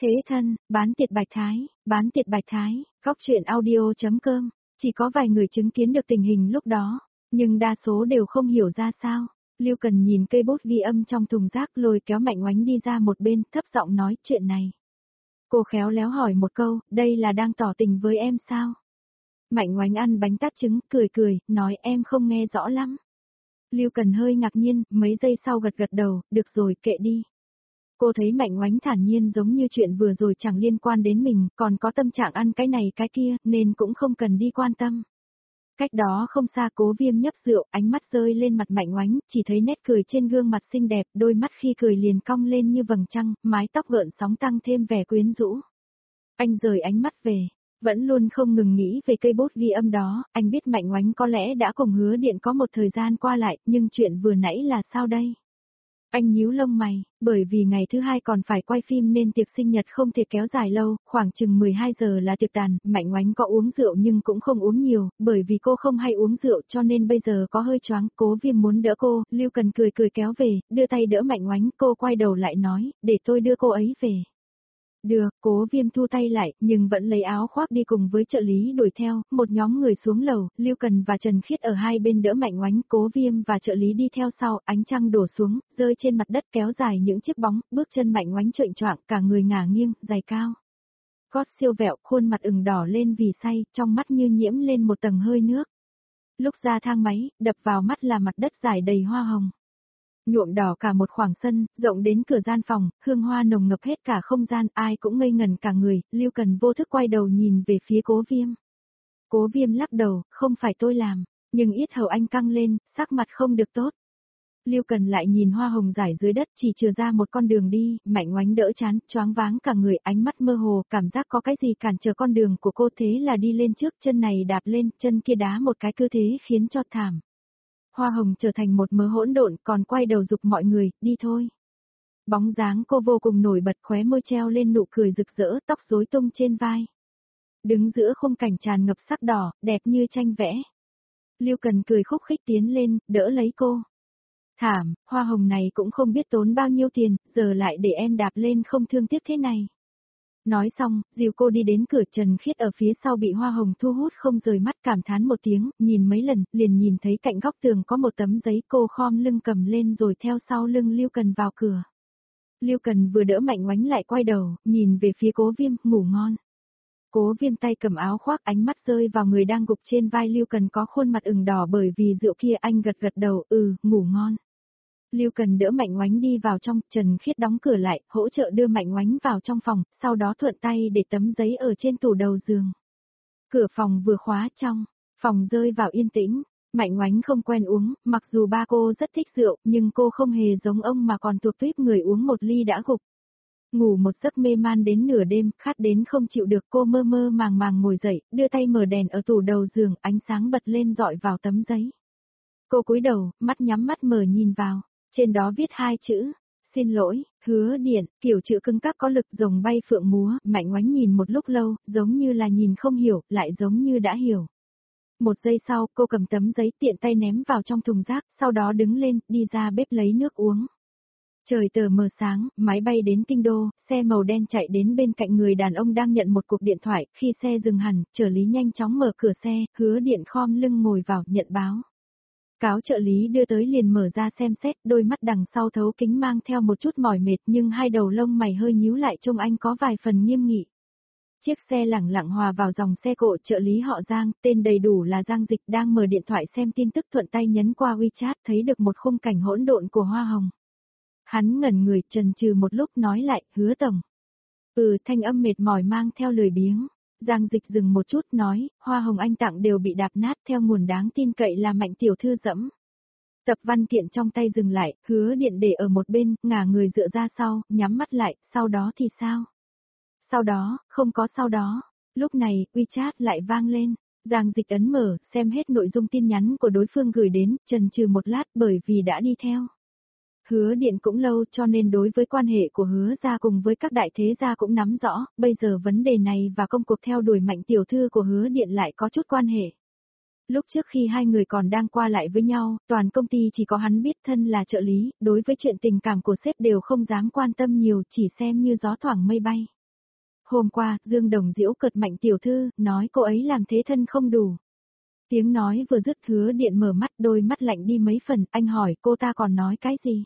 Thế thân, bán tiệt bạch thái, góc chuyện audio.com, chỉ có vài người chứng kiến được tình hình lúc đó, nhưng đa số đều không hiểu ra sao. Lưu Cần nhìn cây bút ghi âm trong thùng rác lôi kéo Mạnh Oánh đi ra một bên, thấp giọng nói chuyện này. Cô khéo léo hỏi một câu, đây là đang tỏ tình với em sao? Mạnh Oánh ăn bánh tát trứng, cười, nói em không nghe rõ lắm. Lưu Cần hơi ngạc nhiên, mấy giây sau gật đầu, được rồi, kệ đi. Cô thấy Mạnh Oánh thản nhiên giống như chuyện vừa rồi chẳng liên quan đến mình, còn có tâm trạng ăn cái này cái kia, nên cũng không cần đi quan tâm. Cách đó không xa Cố Viêm nhấp rượu, ánh mắt rơi lên mặt Mạnh Oánh, chỉ thấy nét cười trên gương mặt xinh đẹp, đôi mắt khi cười liền cong lên như vầng trăng, mái tóc gợn sóng tăng thêm vẻ quyến rũ. Anh rời ánh mắt về, vẫn luôn không ngừng nghĩ về cây bút ghi âm đó, anh biết Mạnh Oánh có lẽ đã cùng Hứa Điện có một thời gian qua lại, nhưng chuyện vừa nãy là sao đây? Anh nhíu lông mày, bởi vì ngày thứ hai còn phải quay phim nên tiệc sinh nhật không thể kéo dài lâu, khoảng chừng 12 giờ là tiệc tàn, Mạnh Oánh có uống rượu nhưng cũng không uống nhiều, bởi vì cô không hay uống rượu cho nên bây giờ có hơi choáng. Cố Viêm muốn đỡ cô, Lưu Cần cười kéo về, đưa tay đỡ Mạnh Oánh, cô quay đầu lại nói, để tôi đưa cô ấy về. Được, Cố Viêm thu tay lại, nhưng vẫn lấy áo khoác đi cùng với trợ lý đuổi theo, một nhóm người xuống lầu, Lưu Cần và Trần Khiết ở hai bên đỡ Mạnh Oánh, Cố Viêm và trợ lý đi theo sau, ánh trăng đổ xuống, rơi trên mặt đất kéo dài những chiếc bóng, bước chân Mạnh Oánh choạng choạng, cả người ngả nghiêng, giày cao. Gót siêu vẹo, khuôn mặt ửng đỏ lên vì say, trong mắt như nhiễm lên một tầng hơi nước. Lúc ra thang máy, đập vào mắt là mặt đất rải đầy hoa hồng. Nhuộm đỏ cả một khoảng sân, rộng đến cửa gian phòng, hương hoa nồng ngập hết cả không gian, ai cũng ngây ngẩn cả người, Lưu Cần vô thức quay đầu nhìn về phía Cố Viêm. Cố Viêm lắc đầu, không phải tôi làm, nhưng yết hầu anh căng lên, sắc mặt không được tốt. Lưu Cần lại nhìn hoa hồng rải dưới đất chỉ chừa ra một con đường đi, Mạnh Oánh đỡ chán, choáng váng cả người, ánh mắt mơ hồ, cảm giác có cái gì cản trở con đường của cô, thế là đi lên trước, chân này đạp lên, chân kia đá một cái, cứ thế khiến cho thảm. Hoa hồng trở thành một mớ hỗn độn, còn quay đầu giục mọi người, đi thôi. Bóng dáng cô vô cùng nổi bật, khóe môi treo lên nụ cười rực rỡ, tóc rối tung trên vai. Đứng giữa khung cảnh tràn ngập sắc đỏ, đẹp như tranh vẽ. Lưu Cần cười khúc khích tiến lên, đỡ lấy cô. Thảm, hoa hồng này cũng không biết tốn bao nhiêu tiền, giờ lại để em đạp lên không thương tiếc thế này. Nói xong, dìu cô đi đến cửa. Trần Khiết ở phía sau bị hoa hồng thu hút không rời mắt, cảm thán một tiếng, nhìn mấy lần, liền nhìn thấy cạnh góc tường có một tấm giấy, cô khom lưng cầm lên rồi theo sau lưng Lưu Cần vào cửa. Lưu Cần vừa đỡ Mạnh Oánh lại quay đầu, nhìn về phía Cố Viêm, ngủ ngon. Cố Viêm tay cầm áo khoác, ánh mắt rơi vào người đang gục trên vai Lưu Cần có khuôn mặt ửng đỏ bởi vì rượu kia, anh gật đầu, ngủ ngon. Lưu Cần đỡ Mạnh Oánh đi vào trong, Trần Khiết đóng cửa lại, hỗ trợ đưa Mạnh Oánh vào trong phòng, sau đó thuận tay để tấm giấy ở trên tủ đầu giường. Cửa phòng vừa khóa trong, phòng rơi vào yên tĩnh, Mạnh Oánh không quen uống, mặc dù ba cô rất thích rượu, nhưng cô không hề giống ông mà còn thuộc tuýp người uống một ly đã gục. Ngủ một giấc mê man đến nửa đêm, khát đến không chịu được, cô mơ mơ màng ngồi dậy, đưa tay mở đèn ở tủ đầu giường, ánh sáng bật lên rọi vào tấm giấy. Cô cúi đầu, mắt nhắm mắt mở nhìn vào. Trên đó viết hai chữ, xin lỗi, Hứa Điện, kiểu chữ cứng cáp có lực rồng bay phượng múa. Mạnh Oánh nhìn một lúc lâu, giống như là nhìn không hiểu, lại giống như đã hiểu. Một giây sau, cô cầm tấm giấy tiện tay ném vào trong thùng rác, sau đó đứng lên, đi ra bếp lấy nước uống. Trời tờ mờ sáng, máy bay đến Kinh Đô, xe màu đen chạy đến bên cạnh người đàn ông đang nhận một cuộc điện thoại, khi xe dừng hẳn, trợ lý nhanh chóng mở cửa xe, Hứa Điện khom lưng ngồi vào, nhận báo. Cáo trợ lý đưa tới liền mở ra xem xét, đôi mắt đằng sau thấu kính mang theo một chút mỏi mệt nhưng hai đầu lông mày hơi nhíu lại trông anh có vài phần nghiêm nghị. Chiếc xe lẳng lặng hòa vào dòng xe cộ. Trợ lý họ Giang, tên đầy đủ là Giang Dịch, đang mở điện thoại xem tin tức, thuận tay nhấn qua WeChat thấy được một khung cảnh hỗn độn của hoa hồng. Hắn ngẩn người, chần chừ một lúc nói lại, Hứa tổng. Thanh âm mệt mỏi mang theo lười biếng. Giang Dịch dừng một chút nói, hoa hồng anh tặng đều bị đạp nát, theo nguồn đáng tin cậy là Mạnh tiểu thư dẫm. Tập văn kiện trong tay dừng lại, Hứa Điện để ở một bên, ngả người dựa ra sau, nhắm mắt lại, sau đó thì sao? Sau đó, không có sau đó. Lúc này, WeChat lại vang lên. Giang Dịch ấn mở, xem hết nội dung tin nhắn của đối phương gửi đến, chần chừ một lát bởi vì đã đi theo Hứa Điện cũng lâu, cho nên đối với quan hệ của Hứa gia cùng với các đại thế gia cũng nắm rõ, bây giờ vấn đề này và công cuộc theo đuổi Mạnh tiểu thư của Hứa Điện lại có chút quan hệ. Lúc trước khi hai người còn đang qua lại với nhau, toàn công ty chỉ có hắn biết, thân là trợ lý, đối với chuyện tình cảm của sếp đều không dám quan tâm nhiều, chỉ xem như gió thoảng mây bay. Hôm qua, Dương Đồng giễu cợt Mạnh tiểu thư, nói cô ấy làm thế thân không đủ. Tiếng nói vừa dứt Hứa Điện mở mắt, đôi mắt lạnh đi mấy phần, anh hỏi cô ta còn nói cái gì?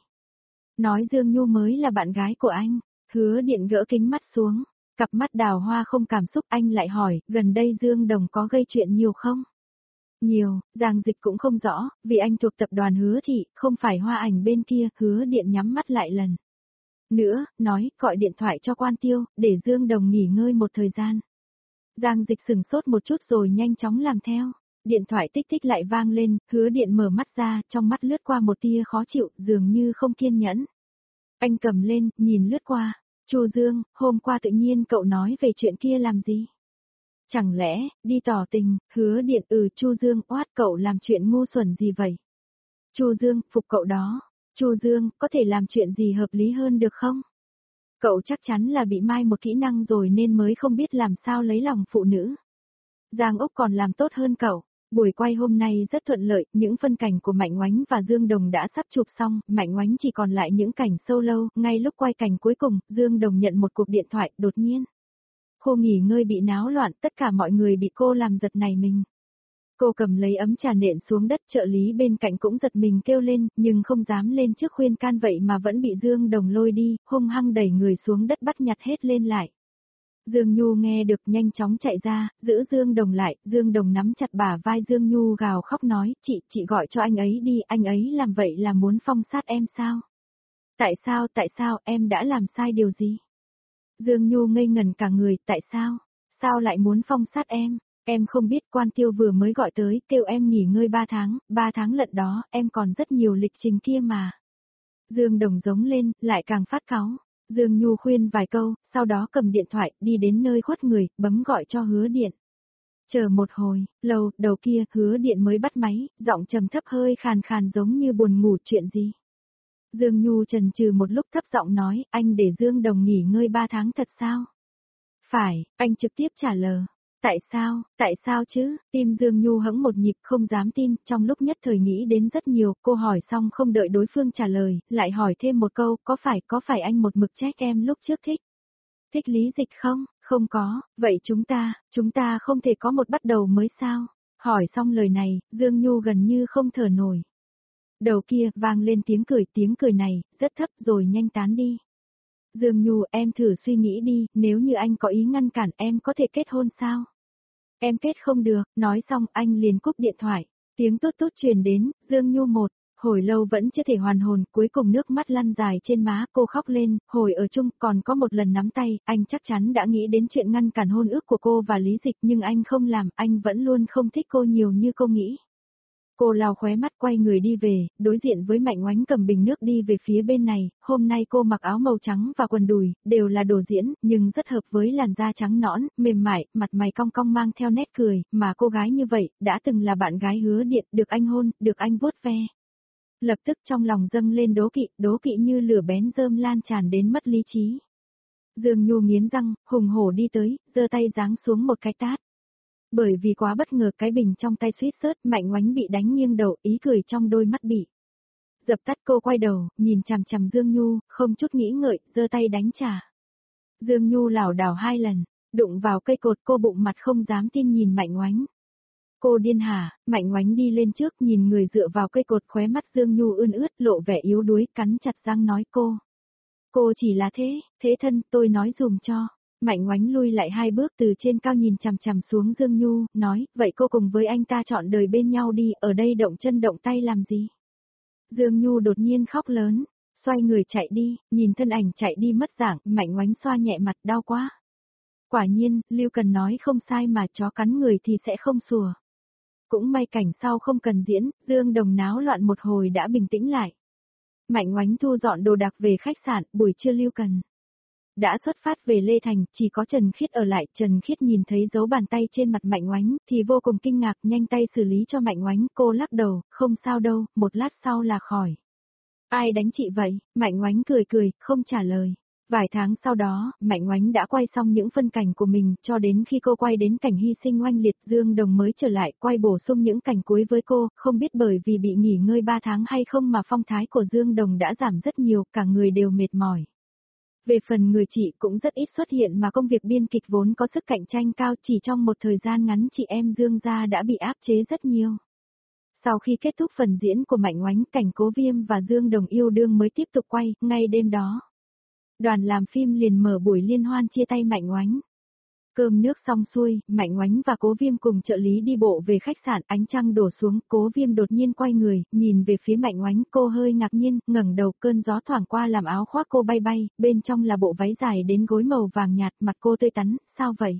Nói Dương Nhu mới là bạn gái của anh. Hứa Điện gỡ kính mắt xuống, cặp mắt đào hoa không cảm xúc, anh lại hỏi, gần đây Dương Đồng có gây chuyện nhiều không? Nhiều, Giang Dịch cũng không rõ, vì anh thuộc tập đoàn Hứa Thị, không phải Hoa Ảnh bên kia. Hứa Điện nhắm mắt lại lần nữa, nói, gọi điện thoại cho Quan Tiêu, để Dương Đồng nghỉ ngơi một thời gian. Giang Dịch sừng sốt một chút rồi nhanh chóng làm theo. Điện thoại tích tích lại vang lên, Hứa Điện mở mắt ra, trong mắt lướt qua một tia khó chịu, dường như không kiên nhẫn. Anh cầm lên, nhìn lướt qua. Chu Dương, hôm qua tự nhiên cậu nói về chuyện kia làm gì? Chẳng lẽ, đi tỏ tình? Hứa Điện, Chu Dương, oát, cậu làm chuyện ngu xuẩn gì vậy? Chu Dương, phục cậu đó. Chu Dương, có thể làm chuyện gì hợp lý hơn được không? Cậu chắc chắn là bị mai một kỹ năng rồi nên mới không biết làm sao lấy lòng phụ nữ. Giang Úc còn làm tốt hơn cậu. Buổi quay hôm nay rất thuận lợi, những phân cảnh của Mạnh Oánh và Dương Đồng đã sắp chụp xong, Mạnh Oánh chỉ còn lại những cảnh solo, ngay lúc quay cảnh cuối cùng, Dương Đồng nhận một cuộc điện thoại, đột nhiên. Khu nghỉ ngơi bị náo loạn, tất cả mọi người bị cô làm giật nảy mình. Cô cầm lấy ấm trà nện xuống đất, trợ lý bên cạnh cũng giật mình kêu lên, nhưng không dám lên trước khuyên can vậy mà vẫn bị Dương Đồng lôi đi, hung hăng đẩy người xuống đất bắt nhặt hết lên lại. Dương Nhu nghe được nhanh chóng chạy ra, giữ Dương Đồng lại, Dương Đồng nắm chặt bả vai Dương Nhu gào khóc nói, chị gọi cho anh ấy đi, anh ấy làm vậy là muốn phong sát em sao? Tại sao, em đã làm sai điều gì? Dương Nhu ngây ngẩn cả người, tại sao? Sao lại muốn phong sát em? Em không biết Quan Tiêu vừa mới gọi tới, kêu em nghỉ ngơi 3 tháng lận đó, em còn rất nhiều lịch trình kia mà. Dương Đồng giống lên, lại càng phát cáu. Dương Nhu khuyên vài câu, sau đó cầm điện thoại, đi đến nơi khuất người, bấm gọi cho Hứa Điện. Chờ một hồi, lâu, đầu kia, Hứa Điện mới bắt máy, giọng trầm thấp hơi khàn khàn giống như buồn ngủ, chuyện gì? Dương Nhu chần chừ một lúc thấp giọng nói, anh để Dương Đồng nghỉ ngơi 3 tháng thật sao? Phải, anh trực tiếp trả lời. Tại sao chứ? Tim Dương Nhu hững một nhịp không dám tin, trong lúc nhất thời nghĩ đến rất nhiều, cô hỏi xong không đợi đối phương trả lời, lại hỏi thêm một câu, có phải anh một mực trách em lúc trước thích? Thích Lý Dịch không? Không có, vậy chúng ta không thể có một bắt đầu mới sao? Hỏi xong lời này, Dương Nhu gần như không thở nổi. Đầu kia, vang lên tiếng cười này, rất thấp rồi nhanh tán đi. Dương Nhu, em thử suy nghĩ đi, nếu như anh có ý ngăn cản em có thể kết hôn sao? Em kết không được, nói xong anh liền cúp điện thoại. Tiếng tốt tốt truyền đến, Dương Nhu hồi lâu vẫn chưa thể hoàn hồn, cuối cùng nước mắt lăn dài trên má, cô khóc lên, hồi ở chung còn có một lần nắm tay, anh chắc chắn đã nghĩ đến chuyện ngăn cản hôn ước của cô và Lý Dịch nhưng anh không làm, anh vẫn luôn không thích cô nhiều như cô nghĩ. Cô lau khóe mắt quay người đi về, đối diện với Mạnh Oánh cầm bình nước đi về phía bên này, hôm nay cô mặc áo màu trắng và quần đùi, đều là đồ diễn, nhưng rất hợp với làn da trắng nõn, mềm mại, mặt mày cong cong mang theo nét cười, mà cô gái như vậy, đã từng là bạn gái Hứa Điện, được anh hôn, được anh vuốt ve. Lập tức trong lòng dâng lên đố kỵ như lửa bén rơm lan tràn đến mất lý trí. Dương Nhu nghiến răng, hùng hổ đi tới, giơ tay giáng xuống một cái tát. Bởi vì quá bất ngờ cái bình trong tay suýt sớt, Mạnh Oánh bị đánh nghiêng đầu, ý cười trong đôi mắt bị dập tắt. Cô quay đầu, nhìn chằm chằm Dương Nhu, không chút nghĩ ngợi, giơ tay đánh trả. Dương Nhu lảo đảo 2 lần, đụng vào cây cột, cô bụng mặt không dám tin nhìn Mạnh Oánh. Cô điên hả? Mạnh Oánh đi lên trước nhìn người dựa vào cây cột, khóe mắt Dương Nhu ươn ướt lộ vẻ yếu đuối, cắn chặt răng nói cô chỉ là thế thân, tôi nói dùm cho. Mạnh Oánh lui lại 2 bước từ trên cao nhìn chằm chằm xuống Dương Nhu, nói, vậy cô cùng với anh ta chọn đời bên nhau đi, ở đây động chân động tay làm gì? Dương Nhu đột nhiên khóc lớn, xoay người chạy đi, nhìn thân ảnh chạy đi mất dạng, Mạnh Oánh xoa nhẹ mặt, đau quá. Quả nhiên, Lưu Cần nói không sai mà, chó cắn người thì sẽ không sủa. Cũng may cảnh sau không cần diễn, Dương Đồng náo loạn một hồi đã bình tĩnh lại. Mạnh Oánh thu dọn đồ đạc về khách sạn, buổi trưa Lưu Cần đã xuất phát về Lê Thành, chỉ có Trần Khiết ở lại. Trần Khiết nhìn thấy dấu bàn tay trên mặt Mạnh Oánh, thì vô cùng kinh ngạc, nhanh tay xử lý cho Mạnh Oánh, cô lắc đầu, không sao đâu, một lát sau là khỏi. Ai đánh chị vậy? Mạnh Oánh cười, không trả lời. Vài tháng sau đó, Mạnh Oánh đã quay xong những phân cảnh của mình, cho đến khi cô quay đến cảnh hy sinh oanh liệt, Dương Đồng mới trở lại, quay bổ sung những cảnh cuối với cô, không biết bởi vì bị nghỉ ngơi 3 tháng hay không mà phong thái của Dương Đồng đã giảm rất nhiều, cả người đều mệt mỏi. Về phần người chị cũng rất ít xuất hiện mà công việc biên kịch vốn có sức cạnh tranh cao, chỉ trong một thời gian ngắn chị em Dương gia đã bị áp chế rất nhiều. Sau khi kết thúc phần diễn của Mạnh Oánh, cảnh Cố Viêm và Dương Đồng yêu đương mới tiếp tục quay, ngay đêm đó. Đoàn làm phim liền mở buổi liên hoan chia tay Mạnh Oánh. Cơm nước xong xuôi, Mạnh Oánh và Cố Viêm cùng trợ lý đi bộ về khách sạn, ánh trăng đổ xuống, Cố Viêm đột nhiên quay người, nhìn về phía Mạnh Oánh, cô hơi ngạc nhiên, ngẩng đầu, cơn gió thoảng qua làm áo khoác cô bay bay, bên trong là bộ váy dài đến gối màu vàng nhạt, mặt cô tươi tắn, sao vậy?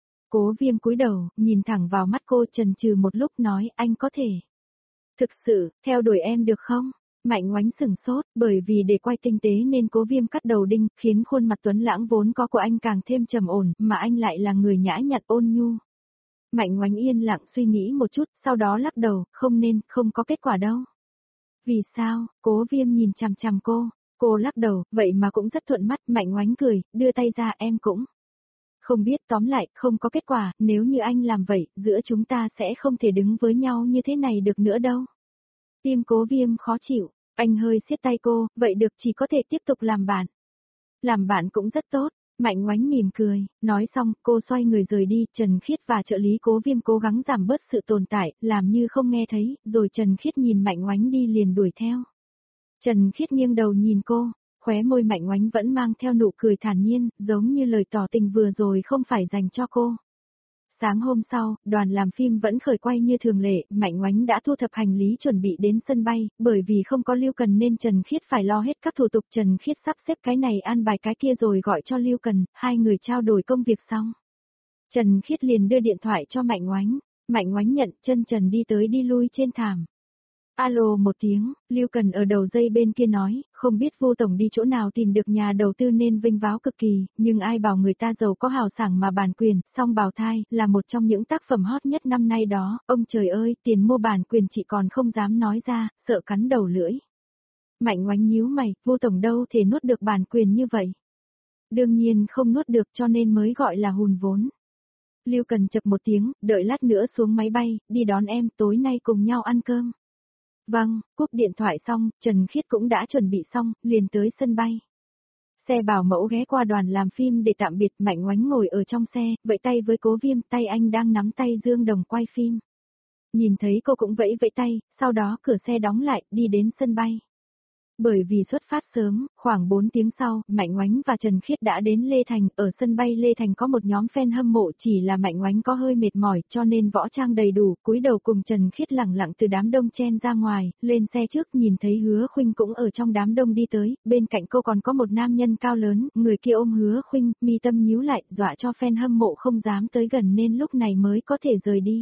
Cố Viêm cúi đầu, nhìn thẳng vào mắt cô, chần chừ một lúc nói, anh có thể thực sự theo đuổi em được không? Mạnh Oánh sửng sốt, bởi vì để quay tinh tế nên Cố Viêm cắt đầu đinh, khiến khuôn mặt tuấn lãng vốn có của anh càng thêm trầm ổn, mà anh lại là người nhã nhặn ôn nhu. Mạnh Oánh yên lặng suy nghĩ một chút, sau đó lắc đầu, không nên, không có kết quả đâu. Vì sao? Cố Viêm nhìn chằm chằm cô lắc đầu, vậy mà cũng rất thuận mắt, Mạnh Oánh cười, đưa tay ra, em cũng không biết, tóm lại, không có kết quả, nếu như anh làm vậy, giữa chúng ta sẽ không thể đứng với nhau như thế này được nữa đâu. Tim Cố Viêm khó chịu, anh hơi siết tay cô, vậy được, chỉ có thể tiếp tục làm bạn. Làm bạn cũng rất tốt, Mạnh Oánh mỉm cười, nói xong, cô xoay người rời đi, Trần Khiết và trợ lý Cố Viêm cố gắng giảm bớt sự tồn tại, làm như không nghe thấy, rồi Trần Khiết nhìn Mạnh Oánh đi liền đuổi theo. Trần Khiết nghiêng đầu nhìn cô, khóe môi Mạnh Oánh vẫn mang theo nụ cười thản nhiên, giống như lời tỏ tình vừa rồi không phải dành cho cô. Sáng hôm sau, đoàn làm phim vẫn khởi quay như thường lệ, Mạnh Oánh đã thu thập hành lý chuẩn bị đến sân bay, bởi vì không có Lưu Cần nên Trần Khiết phải lo hết các thủ tục. Trần Khiết sắp xếp cái này an bài cái kia rồi gọi cho Lưu Cần, hai người trao đổi công việc xong. Trần Khiết liền đưa điện thoại cho Mạnh Mạnh Oánh nhận, chân trần đi tới đi lui trên thảm. Alo một tiếng, Lưu Cần ở đầu dây bên kia nói, không biết Vu Tổng đi chỗ nào tìm được nhà đầu tư nên vinh váo cực kỳ, nhưng ai bảo người ta giàu có hào sảng mà bản quyền, song bào thai, là một trong những tác phẩm hot nhất năm nay đó, ông trời ơi, tiền mua bản quyền chị còn không dám nói ra, sợ cắn đầu lưỡi. Mạnh Oánh nhíu mày, Vu Tổng đâu thể nuốt được bản quyền như vậy. Đương nhiên không nuốt được cho nên mới gọi là hùn vốn. Lưu Cần chập một tiếng, đợi lát nữa xuống máy bay, đi đón em, tối nay cùng nhau ăn cơm. Vâng, cúp điện thoại xong, Trần Khiết cũng đã chuẩn bị xong, liền tới sân bay. Xe bảo mẫu ghé qua đoàn làm phim để tạm biệt, Mạnh Oánh ngồi ở trong xe, vẫy tay với Cố Viêm, tay anh đang nắm tay Dương Đồng quay phim. Nhìn thấy cô cũng vẫy vẫy tay, sau đó cửa xe đóng lại, đi đến sân bay. Bởi vì xuất phát sớm, khoảng 4 tiếng sau, Mạnh Oánh và Trần Khiết đã đến Lê Thành, ở sân bay Lê Thành có một nhóm fan hâm mộ, chỉ là Mạnh Oánh có hơi mệt mỏi cho nên võ trang đầy đủ, cúi đầu cùng Trần Khiết lẳng lặng từ đám đông chen ra ngoài, lên xe trước nhìn thấy Hứa Khuynh cũng ở trong đám đông đi tới, bên cạnh cô còn có một nam nhân cao lớn, người kia ôm Hứa Khuynh, mi tâm nhíu lại, dọa cho fan hâm mộ không dám tới gần nên lúc này mới có thể rời đi.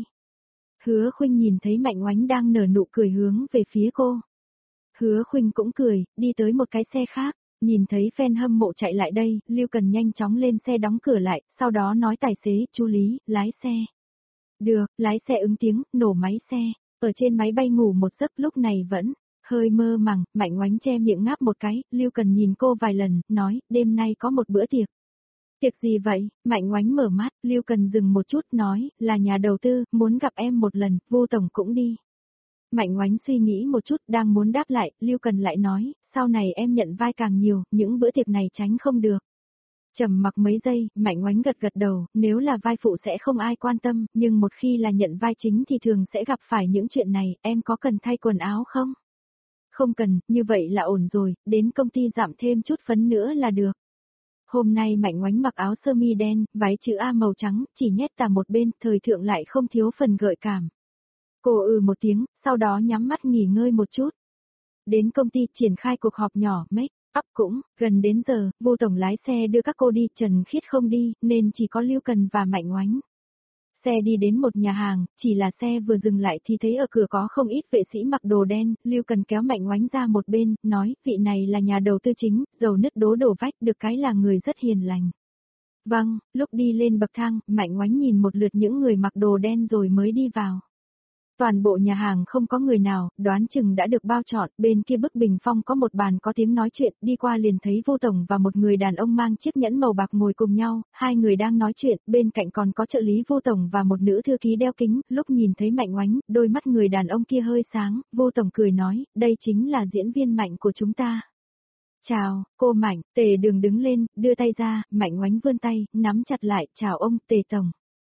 Hứa Khuynh nhìn thấy Mạnh Oánh đang nở nụ cười hướng về phía cô. Hứa Khuynh cũng cười, đi tới một cái xe khác, nhìn thấy fan hâm mộ chạy lại đây, Lưu Cần nhanh chóng lên xe đóng cửa lại, sau đó nói tài xế, chú Lý, lái xe. Được, lái xe ứng tiếng, nổ máy xe, ở trên máy bay ngủ một giấc lúc này vẫn hơi mơ màng, Mạnh Oánh che miệng ngáp một cái, Lưu Cần nhìn cô vài lần, nói, đêm nay có một bữa tiệc. Tiệc gì vậy? Mạnh Oánh mở mắt, Lưu Cần dừng một chút nói, là nhà đầu tư, muốn gặp em một lần, Vu Tổng cũng đi. Mạnh Oánh suy nghĩ một chút, đang muốn đáp lại, Lưu Cần lại nói, sau này em nhận vai càng nhiều, những bữa tiệc này tránh không được. Trầm mặc mấy giây, Mạnh Oánh gật gật đầu, nếu là vai phụ sẽ không ai quan tâm, nhưng một khi là nhận vai chính thì thường sẽ gặp phải những chuyện này, em có cần thay quần áo không? Không cần, như vậy là ổn rồi, đến công ty giảm thêm chút phấn nữa là được. Hôm nay Mạnh Oánh mặc áo sơ mi đen, váy chữ A màu trắng, chỉ nhét tà một bên, thời thượng lại không thiếu phần gợi cảm. Cô một tiếng, sau đó nhắm mắt nghỉ ngơi một chút. Đến công ty triển khai cuộc họp nhỏ, make up cũng, gần đến giờ, Vu Tổng lái xe đưa các cô đi, Trần Khiết không đi, nên chỉ có Lưu Cần và Mạnh Oánh. Xe đi đến một nhà hàng, chỉ là xe vừa dừng lại thì thấy ở cửa có không ít vệ sĩ mặc đồ đen, Lưu Cần kéo Mạnh Oánh ra một bên, nói, vị này là nhà đầu tư chính, dầu nứt đổ vách, được cái là người rất hiền lành. Vâng, lúc đi lên bậc thang, Mạnh Oánh nhìn một lượt những người mặc đồ đen rồi mới đi vào. Toàn bộ nhà hàng không có người nào, đoán chừng đã được bao trọn, bên kia bức bình phong có một bàn có tiếng nói chuyện, đi qua liền thấy Vu Tổng và một người đàn ông mang chiếc nhẫn màu bạc ngồi cùng nhau, hai người đang nói chuyện, bên cạnh còn có trợ lý Vu Tổng và một nữ thư ký đeo kính, lúc nhìn thấy Mạnh Oánh, đôi mắt người đàn ông kia hơi sáng, Vu Tổng cười nói, đây chính là diễn viên Mạnh của chúng ta. Chào, cô Mạnh, Tề Đường đứng lên, đưa tay ra, Mạnh Oánh vươn tay, nắm chặt lại, chào ông, Tề Tổng.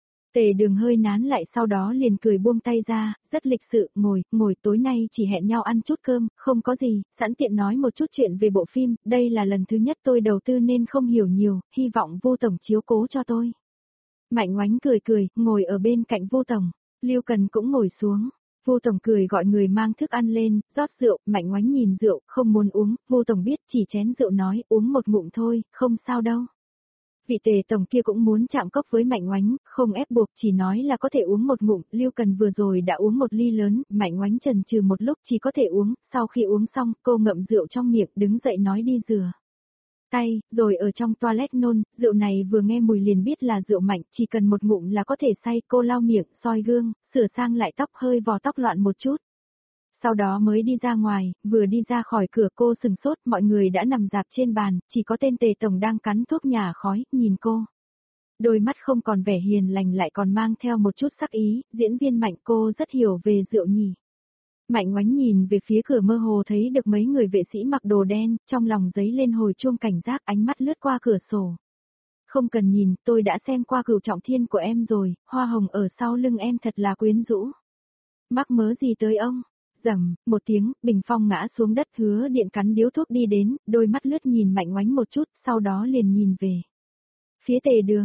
Tề Đường hơi nán lại sau đó liền cười buông tay ra, rất lịch sự, ngồi tối nay chỉ hẹn nhau ăn chút cơm, không có gì, sẵn tiện nói một chút chuyện về bộ phim, đây là lần thứ nhất tôi đầu tư nên không hiểu nhiều, hy vọng Vô Tổng chiếu cố cho tôi. Mạnh Oánh cười, ngồi ở bên cạnh Vô Tổng, Lưu Cần cũng ngồi xuống. Vô Tổng cười gọi người mang thức ăn lên, rót rượu, Mạnh Oánh nhìn rượu, không muốn uống, Vô Tổng biết chỉ chén rượu nói, uống một ngụm thôi, không sao đâu. Vị Tề Tổng kia cũng muốn chạm cốc với Mạnh Oánh, không ép buộc, chỉ nói là có thể uống một ngụm, Lưu Cần vừa rồi đã uống một ly lớn, Mạnh Oánh chần chừ một lúc chỉ có thể uống, sau khi uống xong, cô ngậm rượu trong miệng, đứng dậy nói đi rửa tay, rồi ở trong toilet nôn, rượu này vừa nghe mùi liền biết là rượu Mạnh, chỉ cần một ngụm là có thể say, cô lau miệng, soi gương, sửa sang lại tóc hơi vò tóc loạn một chút. Sau đó mới đi ra ngoài, vừa đi ra khỏi cửa cô sừng sốt, mọi người đã nằm rạp trên bàn, chỉ có tên Tề Tổng đang cắn thuốc nhả khói, nhìn cô. Đôi mắt không còn vẻ hiền lành lại còn mang theo một chút sắc ý, diễn viên Mạnh cô rất hiểu về rượu nhỉ. Mạnh Oánh nhìn về phía cửa mơ hồ thấy được mấy người vệ sĩ mặc đồ đen, trong lòng giấy lên hồi chuông cảnh giác ánh mắt lướt qua cửa sổ. Không cần nhìn, tôi đã xem qua Cửu Trọng Thiên của em rồi, hoa hồng ở sau lưng em thật là quyến rũ. Mắc mớ gì tới ông? Rầm, một tiếng, bình phong ngã xuống đất Hứa Điện cắn điếu thuốc đi đến, đôi mắt lướt nhìn Mạnh Oánh một chút, sau đó liền nhìn về. Phía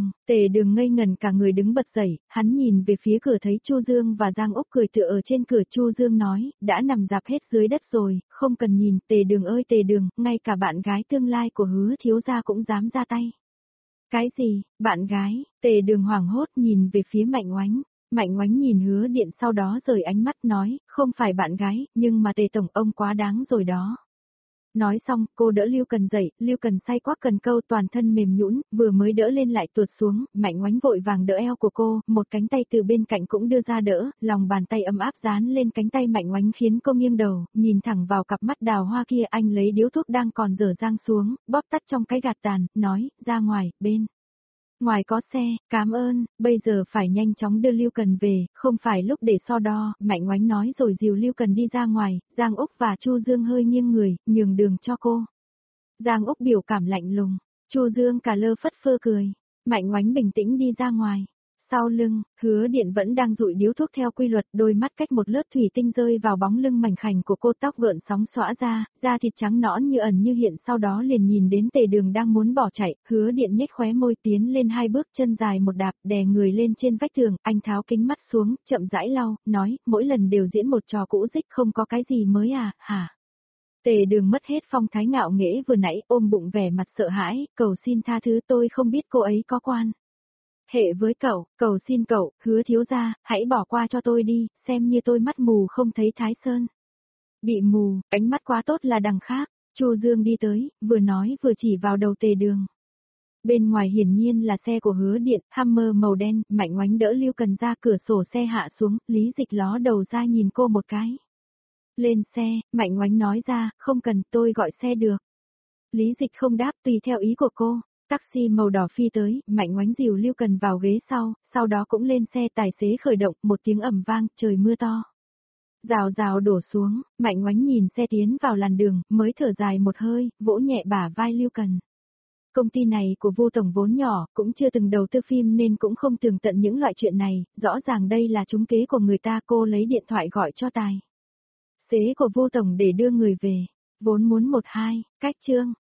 Tề Đường ngây ngần cả người đứng bật dậy, hắn nhìn về phía cửa thấy Chu Dương và Giang Úc cười tựa ở trên cửa. Chu Dương nói, đã nằm rạp hết dưới đất rồi, không cần nhìn, Tề Đường ơi Tề Đường, ngay cả bạn gái tương lai của Hứa thiếu gia cũng dám ra tay. Cái gì, bạn gái? Tề Đường hoảng hốt nhìn về phía Mạnh Oánh. Mạnh Oánh nhìn Hứa Điện sau đó rời ánh mắt nói, không phải bạn gái, nhưng mà Tề Tổng ông quá đáng rồi đó. Nói xong, cô đỡ Lưu Cần dậy, Lưu Cần say quắc cần câu toàn thân mềm nhũn, vừa mới đỡ lên lại tuột xuống, Mạnh Oánh vội vàng đỡ eo của cô, một cánh tay từ bên cạnh cũng đưa ra đỡ, lòng bàn tay ấm áp dán lên cánh tay Mạnh Oánh khiến cô nghiêng đầu, nhìn thẳng vào cặp mắt đào hoa kia. Anh lấy điếu thuốc đang còn dở dang xuống, bóp tắt trong cái gạt tàn, nói, ra ngoài, bên ngoài có xe, cảm ơn, bây giờ phải nhanh chóng đưa Lưu Cần về, không phải lúc để so đo, Mạnh Oánh nói rồi dìu Lưu Cần đi ra ngoài, Giang Úc và Chu Dương hơi nghiêng người, nhường đường cho cô. Giang Úc biểu cảm lạnh lùng, Chu Dương cả lơ phất phơ cười, Mạnh Oánh bình tĩnh đi ra ngoài. Sau lưng, Hứa Điện vẫn đang dụi điếu thuốc theo quy luật, đôi mắt cách một lớp thủy tinh rơi vào bóng lưng mảnh khảnh của cô, tóc gợn sóng xõa ra, da thịt trắng nõn như ẩn như hiện, sau đó liền nhìn đến Tề Đường đang muốn bỏ chạy, Hứa Điện nhếch khóe môi tiến lên hai bước, chân dài một đạp, đè người lên trên vách tường, anh tháo kính mắt xuống, chậm rãi lau, nói, mỗi lần đều diễn một trò cũ dích, không có cái gì mới à, hả? Tề Đường mất hết phong thái ngạo nghễ vừa nãy, ôm bụng vẻ mặt sợ hãi, cầu xin tha thứ, tôi không biết cô ấy có quan hệ với cậu, cầu xin cậu, Hứa thiếu gia, hãy bỏ qua cho tôi đi, xem như tôi mắt mù không thấy Thái Sơn. Bị mù, ánh mắt quá tốt là đằng khác, Chu Dương đi tới, vừa nói vừa chỉ vào đầu Tề Đường. Bên ngoài hiển nhiên là xe của Hứa Điện, Hammer màu đen, Mạnh Oánh đỡ Lưu Cần ra, cửa sổ xe hạ xuống, Lý Dịch ló đầu ra nhìn cô một cái. Lên xe, Mạnh Oánh nói ra, không cần, tôi gọi xe được. Lý Dịch không đáp, tùy theo ý của cô. Taxi màu đỏ phi tới, Mạnh Oánh dìu Lưu Cần vào ghế sau đó cũng lên xe. Tài xế khởi động, một tiếng ầm vang, trời mưa to. Rào rào đổ xuống, Mạnh Oánh nhìn xe tiến vào làn đường, mới thở dài một hơi, vỗ nhẹ bả vai Lưu Cần. Công ty này của Vô Tổng vốn nhỏ, cũng chưa từng đầu tư phim nên cũng không tường tận những loại chuyện này, rõ ràng đây là trúng kế của người ta. Cô lấy điện thoại gọi cho tài xế của Vô Tổng để đưa người về, vốn muốn 1-2, cách chương.